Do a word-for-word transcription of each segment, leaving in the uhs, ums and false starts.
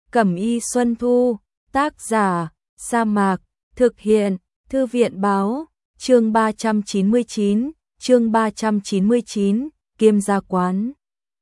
Cẩm y Xuân Thu, tác giả, Sa Mạc, thực hiện, Thư viện báo, chương ba trăm chín mươi chín, chương ba trăm chín mươi chín, Kiêm gia quán.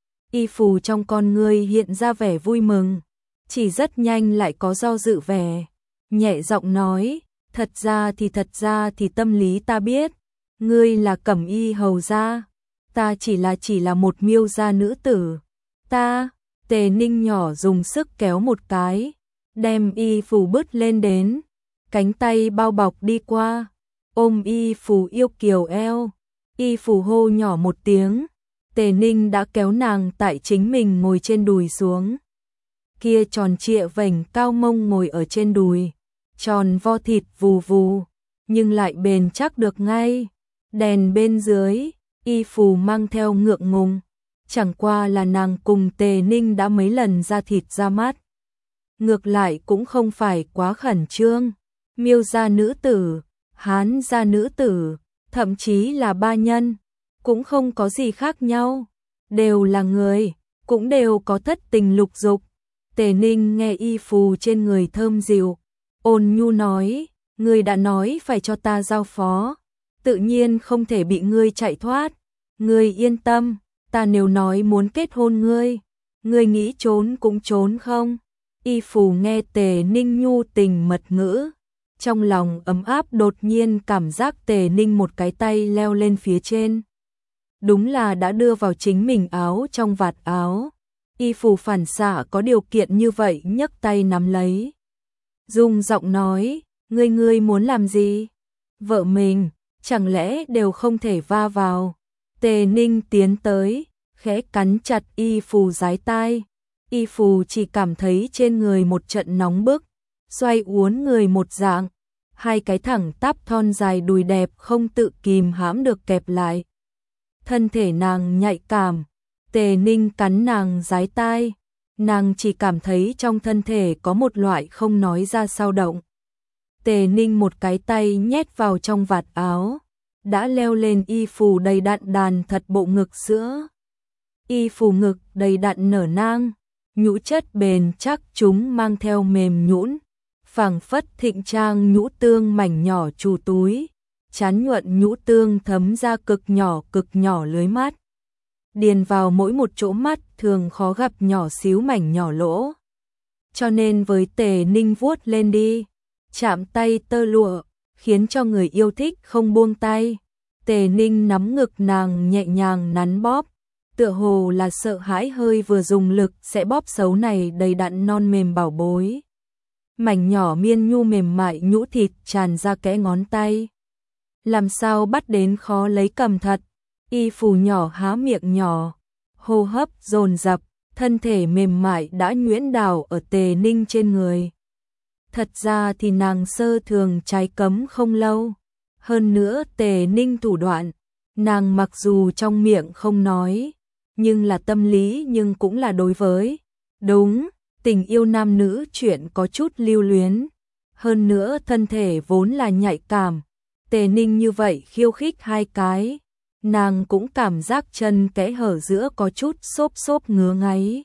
Y Phù trong con ngươi hiện ra vẻ vui mừng, chỉ rất nhanh lại có do dự vẻ, nhẹ giọng nói, thật ra thì thật ra thì tâm lý ta biết, ngươi là Cẩm y hầu gia, ta chỉ là chỉ là một miêu gia nữ tử, ta, Tề Ninh nhỏ dùng sức kéo một cái, đem Y Phù bứt lên đến, cánh tay bao bọc đi qua, ôm Y Phù yêu kiều eo, Y Phù hô nhỏ một tiếng, Tề Ninh đã kéo nàng tại chính mình ngồi trên đùi xuống. Kia tròn trịa vành cao mông ngồi ở trên đùi, tròn vo thịt vù vù, nhưng lại bền chắc được ngay. Đèn bên dưới, Y Phù mang theo ngượng ngùng, chẳng qua là nàng cùng Tề Ninh đã mấy lần ra thịt ra mắt. Ngược lại cũng không phải quá khẩn trương, miêu gia nữ tử, Hán gia nữ tử, thậm chí là ba nhân, cũng không có gì khác nhau, đều là người, cũng đều có thất tình lục dục. Tề Ninh nghe Y Phù trên người thơm dịu, ôn nhu nói, ngươi đã nói phải cho ta giao phó, tự nhiên không thể bị ngươi chạy thoát, ngươi yên tâm, ta nếu nói muốn kết hôn ngươi, ngươi nghĩ trốn cũng trốn không? Y Phù nghe Tề Ninh nhu tình mật ngữ, trong lòng ấm áp, đột nhiên cảm giác Tề Ninh một cái tay leo lên phía trên. Đúng là đã đưa vào chính mình áo trong vạt áo. Y Phù phản xạ có điều kiện như vậy nhấc tay nắm lấy. Dung giọng nói, ngươi ngươi muốn làm gì? Vợ mình, chẳng lẽ đều không thể va vào? Tề Ninh tiến tới, khẽ cắn chặt Y Phù dái tai. Y Phù chỉ cảm thấy trên người một trận nóng bức, xoay uốn người một dạng, hai cái thẳng tắp thon dài đùi đẹp không tự kìm hãm được kẹp lại. Thân thể nàng nhạy cảm, Tề Ninh cắn nàng dái tai, nàng chỉ cảm thấy trong thân thể có một loại không nói ra sao động. Tề Ninh một cái tay nhét vào trong vạt áo, đã leo lên Y Phù đầy đặn đàn thật bộ ngực sữa. Y Phù ngực đầy đặn nở nang, nhũ chất bền chắc chúng mang theo mềm nhũn, phảng phất thịnh trang nhũ tương mảnh nhỏ trù túi, chán nhuận nhũ tương thấm ra cực nhỏ cực nhỏ lưới mắt, điền vào mỗi một chỗ mắt thường khó gặp nhỏ xíu mảnh nhỏ lỗ. Cho nên với Tề Ninh vuốt lên đi, chạm tay tơ lụa, khiến cho người yêu thích không buông tay. Tề Ninh nắm ngực nàng nhẹ nhàng nắn bóp, tựa hồ là sợ hãi hơi vừa dùng lực sẽ bóp xấu này đầy đặn non mềm bảo bối. Mảnh nhỏ miên nhu mềm mại nhũ thịt tràn ra kẽ ngón tay. Làm sao bắt đến khó lấy cầm thật. Y Phù nhỏ há miệng nhỏ, hô hấp dồn dập, thân thể mềm mại đã nhuyễn đảo ở Tề Ninh trên người. Thật ra thì nàng sơ thường trái cấm không lâu. Hơn nữa Tề Ninh thủ đoạn, nàng mặc dù trong miệng không nói, nhưng là tâm lý nhưng cũng là đối với. Đúng, tình yêu nam nữ chuyện có chút lưu luyến. Hơn nữa thân thể vốn là nhạy cảm. Tề Ninh như vậy khiêu khích hai cái, nàng cũng cảm giác chân kẽ hở giữa có chút xốp xốp ngứa ngáy.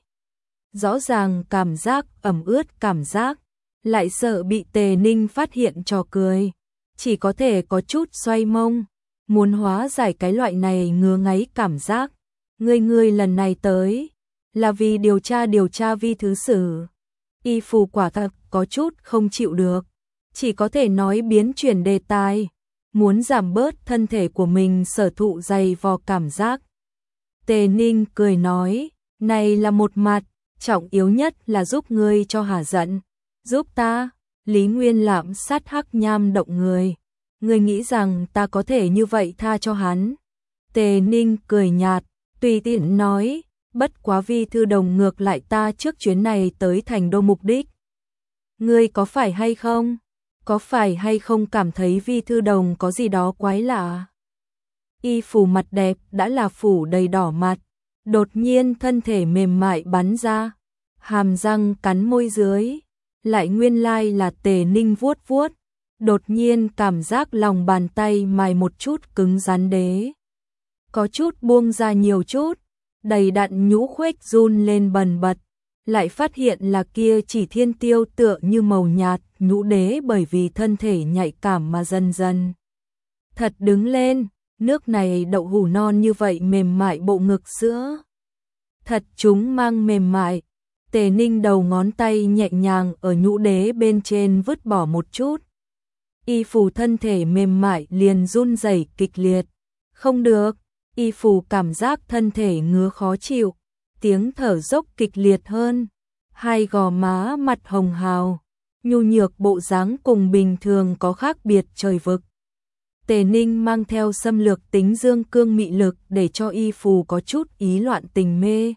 Rõ ràng cảm giác ẩm ướt cảm giác, lại sợ bị Tề Ninh phát hiện trò cười, chỉ có thể có chút xoay mông, muốn hóa giải cái loại này ngứa ngáy cảm giác. Ngươi ngươi lần này tới, là vì điều tra điều tra vi thứ sử. Y Phù quả thật có chút không chịu được, chỉ có thể nói biến chuyển đề tài, muốn giảm bớt thân thể của mình sở thụ dày vò cảm giác. Tề Ninh cười nói, này là một mặt, trọng yếu nhất là giúp ngươi cho hả giận. Giúp ta? Lý Nguyên Lạm sát hắc nham động người. Ngươi nghĩ rằng ta có thể như vậy tha cho hắn? Tề Ninh cười nhạt, tùy tiện nói, bất quá vi thư đồng ngược lại ta trước chuyến này tới thành đô mục đích. Ngươi có phải hay không? Có phải hay không cảm thấy vi thư đồng có gì đó quái lạ? Y Phù mặt đẹp đã là phủ đầy đỏ mặt, đột nhiên thân thể mềm mại bắn ra, hàm răng cắn môi dưới, lại nguyên lai là Tề Ninh vuốt vuốt, đột nhiên cảm giác lòng bàn tay mài một chút cứng rắn đế. Có chút buông ra nhiều chút, đầy đặn nhũ khuếch run lên bần bật, lại phát hiện là kia chỉ thiên tiêu tựa như màu nhạt, nhũ đế bởi vì thân thể nhạy cảm mà dần dần thật đứng lên, nước này đậu hủ non như vậy mềm mại bộ ngực sữa. Thật chúng mang mềm mại. Tề Ninh đầu ngón tay nhẹ nhàng ở nhũ đế bên trên vứt bỏ một chút. Y Phù thân thể mềm mại liền run rẩy kịch liệt. Không được, Y Phù cảm giác thân thể ngứa khó chịu, tiếng thở dốc kịch liệt hơn, hai gò má mặt hồng hào, nhu nhược bộ dáng cùng bình thường có khác biệt trời vực. Tề Ninh mang theo xâm lược tính dương cương mị lực để cho Y Phù có chút ý loạn tình mê.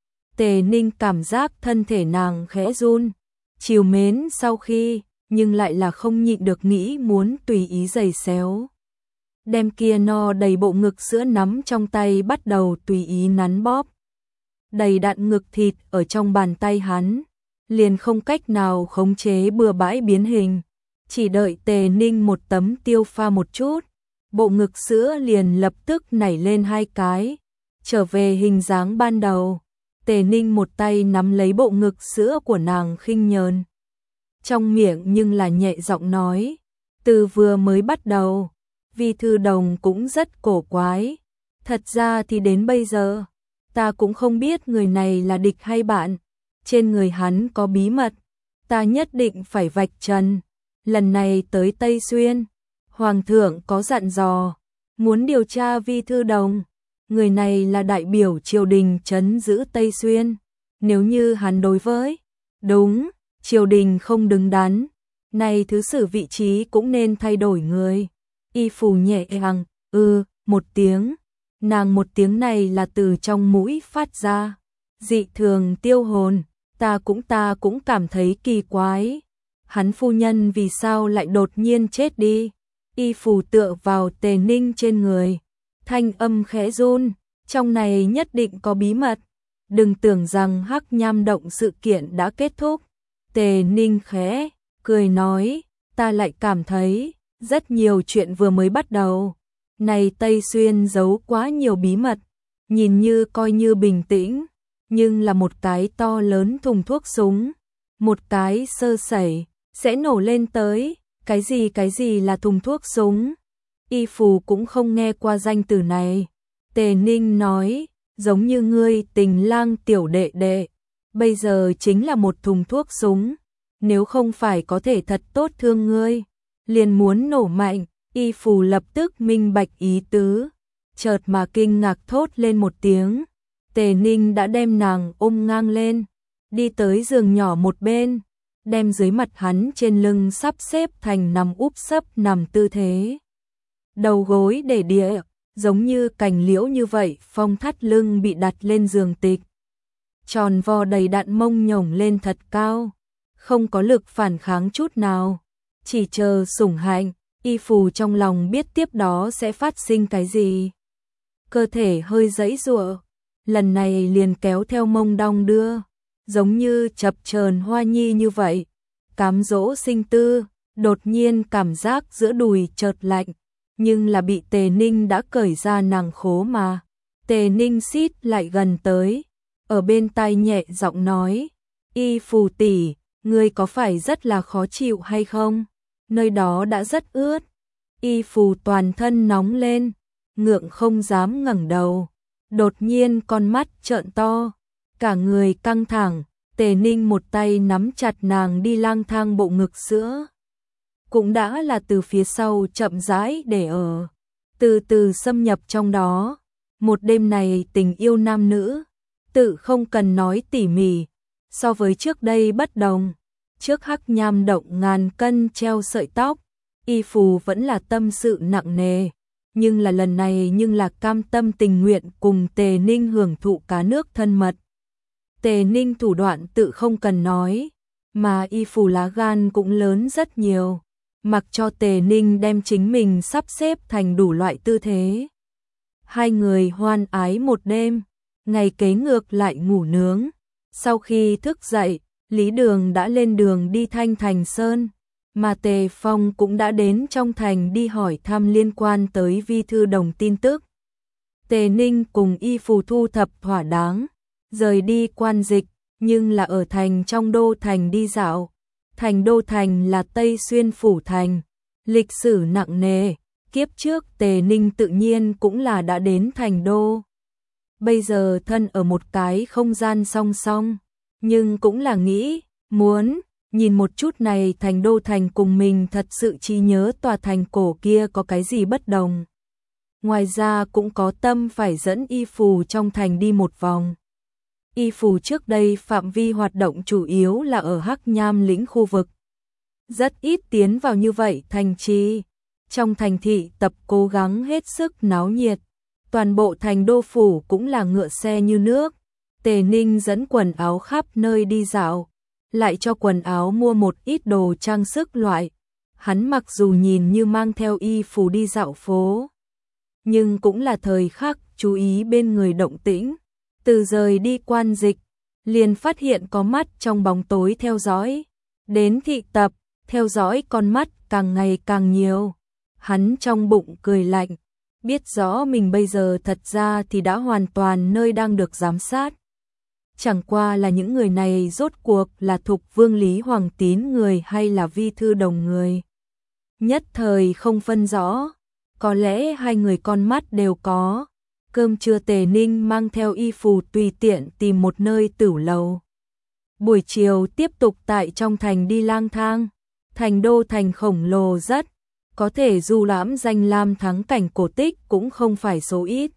Tề Ninh cảm giác thân thể nàng khẽ run, chiều mến sau khi, nhưng lại là không nhịn được nghĩ muốn tùy ý giày xéo. Đem kia no đầy bộ ngực sữa nắm trong tay bắt đầu tùy ý nắn bóp. Đầy đặn ngực thịt ở trong bàn tay hắn, liền không cách nào khống chế bừa bãi biến hình. Chỉ đợi Tề Ninh một tấm tiêu pha một chút, bộ ngực sữa liền lập tức nảy lên hai cái, trở về hình dáng ban đầu. Tề Ninh một tay nắm lấy bộ ngực sữa của nàng khinh nhờn. Trong miệng nhưng là nhẹ giọng nói, từ vừa mới bắt đầu, Vi Thư Đồng cũng rất cổ quái. Thật ra thì đến bây giờ, ta cũng không biết người này là địch hay bạn. Trên người hắn có bí mật, ta nhất định phải vạch trần. Lần này tới Tây Xuyên, Hoàng thượng có dặn dò, muốn điều tra Vi Thư Đồng. Người này là đại biểu triều đình trấn giữ Tây Xuyên. Nếu như hắn đối với, đúng, triều đình không đứng đắn, này thứ sử vị trí cũng nên thay đổi người. Y Phù nhẹ nhàng, ư, một tiếng. Nàng một tiếng này là từ trong mũi phát ra. Dị thường tiêu hồn, ta cũng ta cũng cảm thấy kỳ quái. Hắn phu nhân vì sao lại đột nhiên chết đi? Y Phù tựa vào Tề Ninh trên người. Thanh âm khẽ run, trong này nhất định có bí mật. Đừng tưởng rằng Hắc Nham động sự kiện đã kết thúc. Tề Ninh khẽ cười nói, ta lại cảm thấy rất nhiều chuyện vừa mới bắt đầu. Này Tây Xuyên giấu quá nhiều bí mật, nhìn như coi như bình tĩnh, nhưng là một cái to lớn thùng thuốc súng, một cái sơ sẩy sẽ nổ lên tới. Cái gì cái gì là thùng thuốc súng? Y Phù cũng không nghe qua danh từ này. Tề Ninh nói, giống như ngươi Tình Lang tiểu đệ đệ, bây giờ chính là một thùng thuốc súng, nếu không phải có thể thật tốt thương ngươi, liền muốn nổ mạnh. Y Phù lập tức minh bạch ý tứ, chợt mà kinh ngạc thốt lên một tiếng. Tề Ninh đã đem nàng ôm ngang lên, đi tới giường nhỏ một bên, đem dưới mặt hắn trên lưng sắp xếp thành nằm úp sấp nằm tư thế. Đầu gối để địa, giống như cành liễu như vậy, phong thắt lưng bị đặt lên giường tịch. Tròn vo đầy đặn mông nhổng lên thật cao, không có lực phản kháng chút nào, chỉ chờ sủng hạnh. Y Phù trong lòng biết tiếp đó sẽ phát sinh cái gì. Cơ thể hơi giãy giụa, lần này liền kéo theo mông đong đưa, giống như chập chờn hoa nhi như vậy, cám dỗ sinh tư. Đột nhiên cảm giác giữa đùi chợt lạnh, nhưng là bị Tề Ninh đã cởi ra nàng khố mà. Tề Ninh xít lại gần tới, ở bên tai nhẹ giọng nói, Y Phù tỷ, ngươi có phải rất là khó chịu hay không? Nơi đó đã rất ướt. Y Phù toàn thân nóng lên, ngượng không dám ngẩng đầu. Đột nhiên con mắt trợn to, cả người căng thẳng. Tề Ninh một tay nắm chặt nàng đi lang thang bộ ngực sữa, cũng đã là từ phía sau chậm rãi để ở, từ từ xâm nhập trong đó. Một đêm này tình yêu nam nữ, tự không cần nói tỉ mỉ, so với trước đây bất đồng. Trước Hắc Nham động ngàn cân treo sợi tóc, Y Phù vẫn là tâm sự nặng nề, nhưng là lần này nhưng là cam tâm tình nguyện cùng Tề Ninh hưởng thụ cá nước thân mật. Tề Ninh thủ đoạn tự không cần nói, mà Y Phù lá gan cũng lớn rất nhiều, mặc cho Tề Ninh đem chính mình sắp xếp thành đủ loại tư thế. Hai người hoan ái một đêm, ngày kế ngược lại ngủ nướng. Sau khi thức dậy, Lý Đường đã lên đường đi Thanh Thành Sơn, mà Tề Phong cũng đã đến trong thành đi hỏi thăm liên quan tới Vi Thư Đồng tin tức. Tề Ninh cùng Y Phù thu thập thỏa đáng, rời đi quan dịch, nhưng là ở thành trong đô thành đi dạo. Thành đô thành là Tây Xuyên phủ thành, lịch sử nặng nề, kiếp trước Tề Ninh tự nhiên cũng là đã đến thành đô. Bây giờ thân ở một cái không gian song song, nhưng cũng là nghĩ, muốn, nhìn một chút này thành đô thành cùng mình thật sự trí nhớ tòa thành cổ kia có cái gì bất đồng. Ngoài ra cũng có tâm phải dẫn y phù trong thành đi một vòng. Y phù trước đây phạm vi hoạt động chủ yếu là ở Hắc Nham lĩnh khu vực. Rất ít tiến vào như vậy thành trì. Trong thành thị tập cố gắng hết sức náo nhiệt. Toàn bộ thành đô phủ cũng là ngựa xe như nước. Tề Ninh dẫn quần áo khắp nơi đi dạo, lại cho quần áo mua một ít đồ trang sức loại. Hắn mặc dù nhìn như mang theo y phù đi dạo phố, nhưng cũng là thời khắc chú ý bên người động tĩnh. Từ rời đi quan dịch, liền phát hiện có mắt trong bóng tối theo dõi. Đến thị tập, theo dõi con mắt càng ngày càng nhiều. Hắn trong bụng cười lạnh, biết rõ mình bây giờ thật ra thì đã hoàn toàn nơi đang được giám sát. Chẳng qua là những người này rốt cuộc là Thục Vương Lý Hoàng Tín người hay là Vi Thư Đồng người. Nhất thời không phân rõ, có lẽ hai người con mắt đều có. Cơm trưa Tề Ninh mang theo y phù tùy tiện tìm một nơi tửu lầu. Buổi chiều tiếp tục tại trong thành đi lang thang. Thành đô thành khổng lồ rất, có thể du lãm danh lam thắng cảnh cổ tích cũng không phải số ít.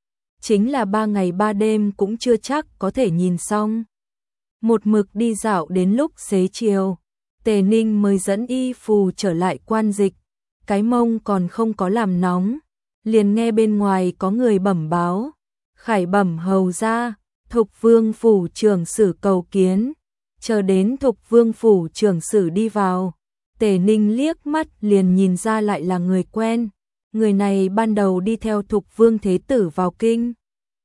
Chính là ba ngày ba đêm cũng chưa chắc có thể nhìn xong. Một mực đi dạo đến lúc xế chiều, Tề Ninh mới dẫn y phù trở lại quan dịch. Cái mông còn không có làm nóng, liền nghe bên ngoài có người bẩm báo. Khải bẩm hầu ra, Thục Vương phủ trưởng sử cầu kiến. Chờ đến Thục Vương phủ trưởng sử đi vào, Tề Ninh liếc mắt liền nhìn ra lại là người quen. Người này ban đầu đi theo Thục Vương Thế Tử vào kinh.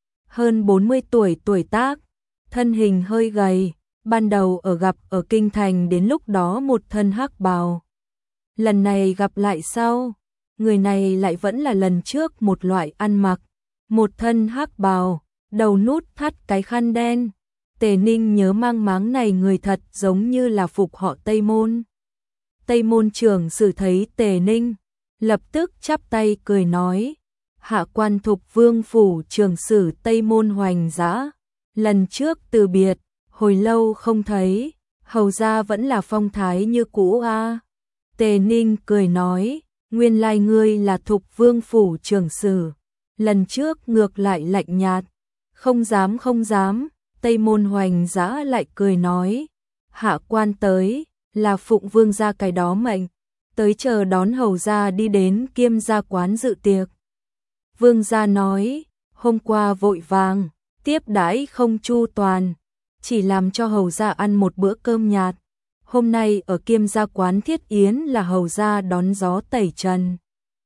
Hơn bốn mươi tuổi tuổi tác, thân hình hơi gầy, ban đầu ở gặp ở kinh thành đến lúc đó một thân hắc bào. Lần này gặp lại sau, người này lại vẫn là lần trước một loại ăn mặc, một thân hắc bào, đầu nút thắt cái khăn đen. Tề Ninh nhớ mang máng này người thật giống như là phục họ Tây Môn. Tây Môn trưởng sử thấy Tề Ninh, lập tức chắp tay cười nói, hạ quan Thục Vương phủ trưởng sử Tây Môn Hoành Dã, lần trước từ biệt, hồi lâu không thấy, hầu ra vẫn là phong thái như cũ a. À. Tề Ninh cười nói, nguyên lai ngươi là Thục Vương phủ trưởng sử, lần trước ngược lại lạnh nhạt, không dám không dám. Tây Môn Hoành Dã lại cười nói, hạ quan tới, là phụng vương gia cái đó mệnh, tới chờ đón hầu gia đi đến Kiêm gia quán dự tiệc. Vương gia nói, hôm qua vội vàng, tiếp đãi không chu toàn, chỉ làm cho hầu gia ăn một bữa cơm nhạt. Hôm nay ở Kiêm gia quán thiết yến là hầu gia đón gió tẩy trần.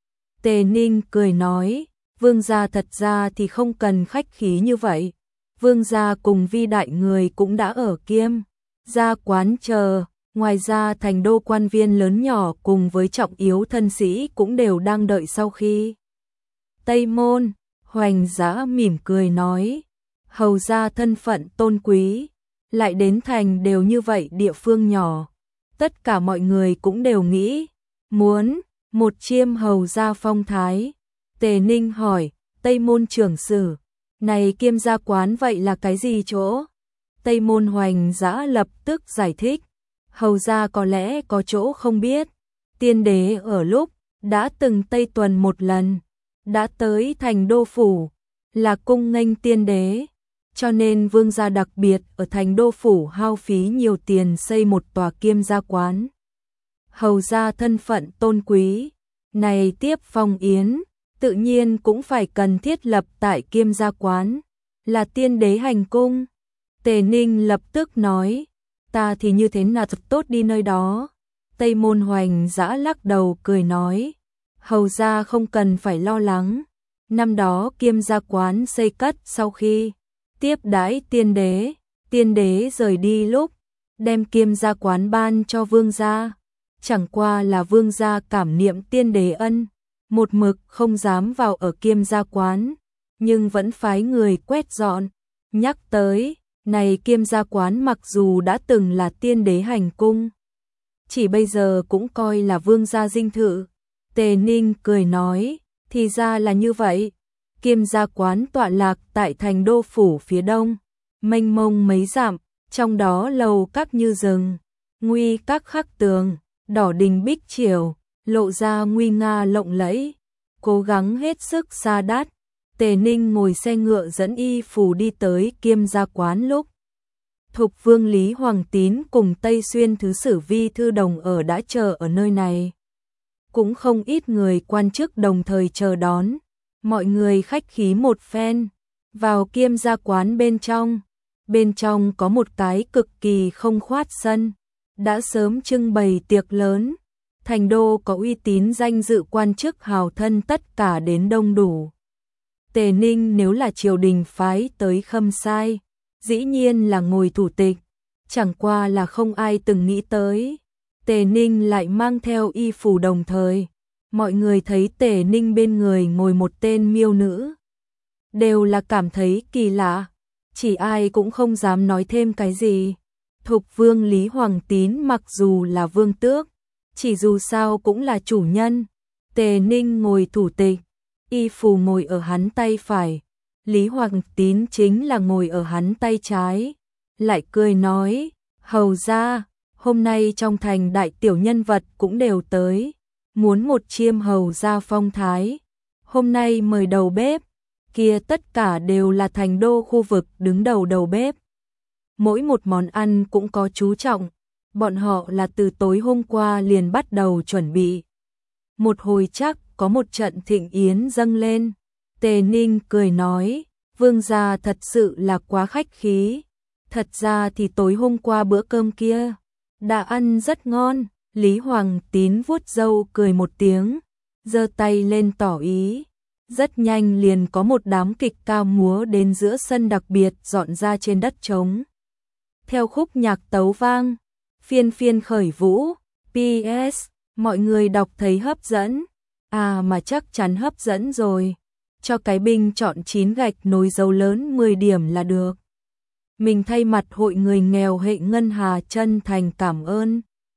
Tề Ninh cười nói, vương gia thật ra thì không cần khách khí như vậy. Vương gia cùng Vi đại người cũng đã ở Kiêm gia quán chờ, ngoài ra thành đô quan viên lớn nhỏ cùng với trọng yếu thân sĩ cũng đều đang đợi sau khi. Tây Môn Hoành Dã mỉm cười nói, hầu gia thân phận tôn quý, lại đến thành đều như vậy địa phương nhỏ, tất cả mọi người cũng đều nghĩ muốn một chiêm hầu gia phong thái. Tề Ninh hỏi, Tây Môn trưởng sử, này Kiêm gia quán vậy là cái gì chỗ? Tây Môn Hoành Dã lập tức giải thích, hầu gia có lẽ có chỗ không biết, tiên đế ở lúc đã từng Tây tuần một lần, đã tới thành đô phủ, là cung nghênh tiên đế, cho nên vương gia đặc biệt ở thành đô phủ hao phí nhiều tiền xây một tòa Kiêm gia quán. Hầu gia thân phận tôn quý, này tiếp phong yến, tự nhiên cũng phải cần thiết lập tại Kiêm gia quán, là tiên đế hành cung. Tề Ninh lập tức nói, ta thì như thế nào thật tốt đi nơi đó. Tây Môn Hoành Dã lắc đầu cười nói, hầu gia không cần phải lo lắng. Năm đó Kiêm gia quán xây cất sau khi tiếp đãi tiên đế, tiên đế rời đi lúc, đem Kiêm gia quán ban cho vương gia. Chẳng qua là vương gia cảm niệm tiên đế ân, một mực không dám vào ở Kiêm gia quán, nhưng vẫn phái người quét dọn. Nhắc tới, Này Kiêm gia quán mặc dù đã từng là tiên đế hành cung, chỉ bây giờ cũng coi là vương gia dinh thự. Tề Ninh cười nói, thì ra là như vậy. Kiêm gia quán tọa lạc tại thành đô phủ phía đông, mênh mông mấy dặm, trong đó lầu các như rừng, nguy các khắc tường, đỏ đình bích triều, lộ ra nguy nga lộng lẫy. Cố gắng hết sức xa đát, Tề Ninh ngồi xe ngựa dẫn Y Phù đi tới Kiêm gia quán lúc Thục Vương Lý Hoàng Tín cùng Tây Xuyên Thứ Sử Vi Thư Đồng ở đã chờ ở nơi này. Cũng không ít người quan chức đồng thời chờ đón, mọi người khách khí một phen, vào Kiêm gia quán bên trong. Bên trong có một cái cực kỳ không khoát sân, đã sớm trưng bày tiệc lớn. Thành đô có uy tín danh dự quan chức hào thân tất cả đến đông đủ. Tề Ninh nếu là triều đình phái tới Khâm Sai, dĩ nhiên là ngồi thủ tịch, chẳng qua là không ai từng nghĩ tới. Tề Ninh lại mang theo Y Phù đồng thời, mọi người thấy Tề Ninh bên người ngồi một tên miêu nữ, đều là cảm thấy kỳ lạ, chỉ ai cũng không dám nói thêm cái gì. Thục Vương Lý Hoàng Tín mặc dù là vương tước, chỉ dù sao cũng là chủ nhân. Tề Ninh ngồi thủ tịch, Y Phù ngồi ở hắn tay phải, Lý Hoàng Tín chính là ngồi ở hắn tay trái. Lại cười nói, hầu ra, hôm nay trong thành đại tiểu nhân vật cũng đều tới, muốn một chiêm hầu ra phong thái. Hôm nay mời đầu bếp, kia tất cả đều là thành đô khu vực đứng đầu đầu bếp. Mỗi một món ăn cũng có chú trọng, bọn họ là từ tối hôm qua liền bắt đầu chuẩn bị. Một hồi chắc có một trận thịnh yến dâng lên. Tề Ninh cười nói, vương gia thật sự là quá khách khí. Thật ra thì tối hôm qua bữa cơm kia đã ăn rất ngon. Lý Hoàng Tín vuốt râu cười một tiếng, giơ tay lên tỏ ý. Rất nhanh liền có một đám kịch cao múa đến giữa sân đặc biệt dọn ra trên đất trống. Theo khúc nhạc tấu vang, phiên phiên khởi vũ. pê ét mọi người đọc thấy hấp dẫn. À mà chắc chắn hấp dẫn rồi. Cho cái binh chọn chín gạch nối dấu lớn mười điểm là được. Mình thay mặt hội người nghèo hệ Ngân Hà chân thành cảm ơn.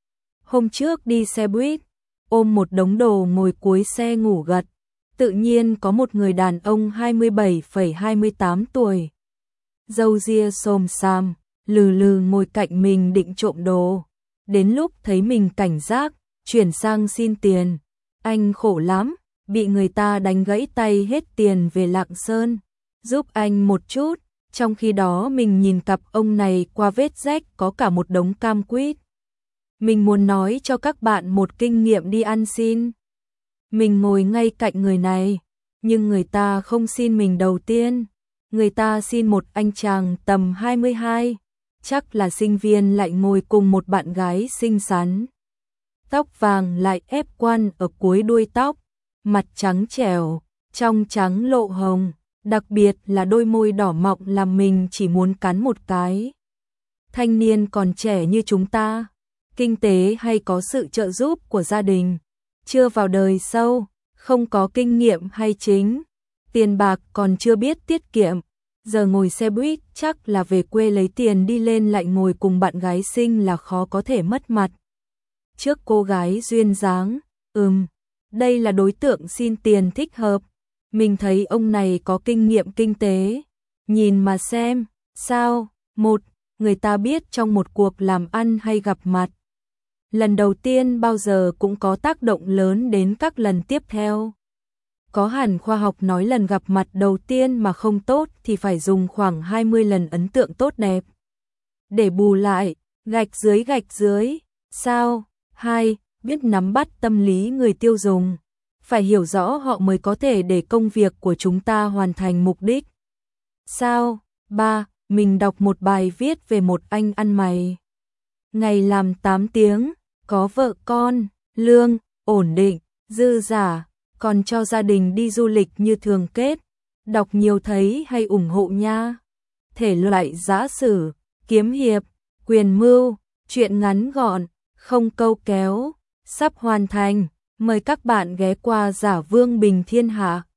Hôm trước đi xe buýt, ôm một đống đồ ngồi cuối xe ngủ gật. Tự nhiên có một người đàn ông hai mươi bảy phẩy hai mươi tám tuổi. Râu ria xồm xàm, lừ lừ ngồi cạnh mình định trộm đồ. Đến lúc thấy mình cảnh giác, chuyển sang xin tiền. Anh khổ lắm, bị người ta đánh gãy tay hết tiền về Lạng Sơn. Giúp anh một chút, trong khi đó mình nhìn cặp ông này qua vết rách có cả một đống cam quýt. Mình muốn nói cho các bạn một kinh nghiệm đi ăn xin. Mình ngồi ngay cạnh người này, nhưng người ta không xin mình đầu tiên. Người ta xin một anh chàng tầm hai mươi hai, chắc là sinh viên lại ngồi cùng một bạn gái xinh xắn. Tóc vàng lại ép quăn ở cuối đuôi tóc, mặt trắng trẻo, trong trắng lộ hồng, đặc biệt là đôi môi đỏ mọng làm mình chỉ muốn cắn một cái. Thanh niên còn trẻ như chúng ta, kinh tế hay có sự trợ giúp của gia đình, chưa vào đời sâu, không có kinh nghiệm hay chính, tiền bạc còn chưa biết tiết kiệm, giờ ngồi xe buýt chắc là về quê lấy tiền đi lên lại ngồi cùng bạn gái xinh là khó có thể mất mặt. Trước cô gái duyên dáng, ừm, đây là đối tượng xin tiền thích hợp. Mình thấy ông này có kinh nghiệm kinh tế, nhìn mà xem, sao, một, người ta biết trong một cuộc làm ăn hay gặp mặt, lần đầu tiên bao giờ cũng có tác động lớn đến các lần tiếp theo. Có hẳn khoa học nói lần gặp mặt đầu tiên mà không tốt thì phải dùng khoảng hai mươi lần ấn tượng tốt đẹp. Để bù lại, gạch dưới gạch dưới, sao? Hai, biết nắm bắt tâm lý người tiêu dùng. Phải hiểu rõ họ mới có thể để công việc của chúng ta hoàn thành mục đích. Sao? Ba, mình đọc một bài viết về một anh ăn mày. Ngày làm tám tiếng, có vợ con, lương, ổn định, dư giả, còn cho gia đình đi du lịch như thường kết. Đọc nhiều thấy hay ủng hộ nha. Thể loại giã sử, kiếm hiệp, quyền mưu, truyện ngắn gọn, không câu kéo, sắp hoàn thành. Mời các bạn ghé qua Giả Vương Bình Thiên Hạ.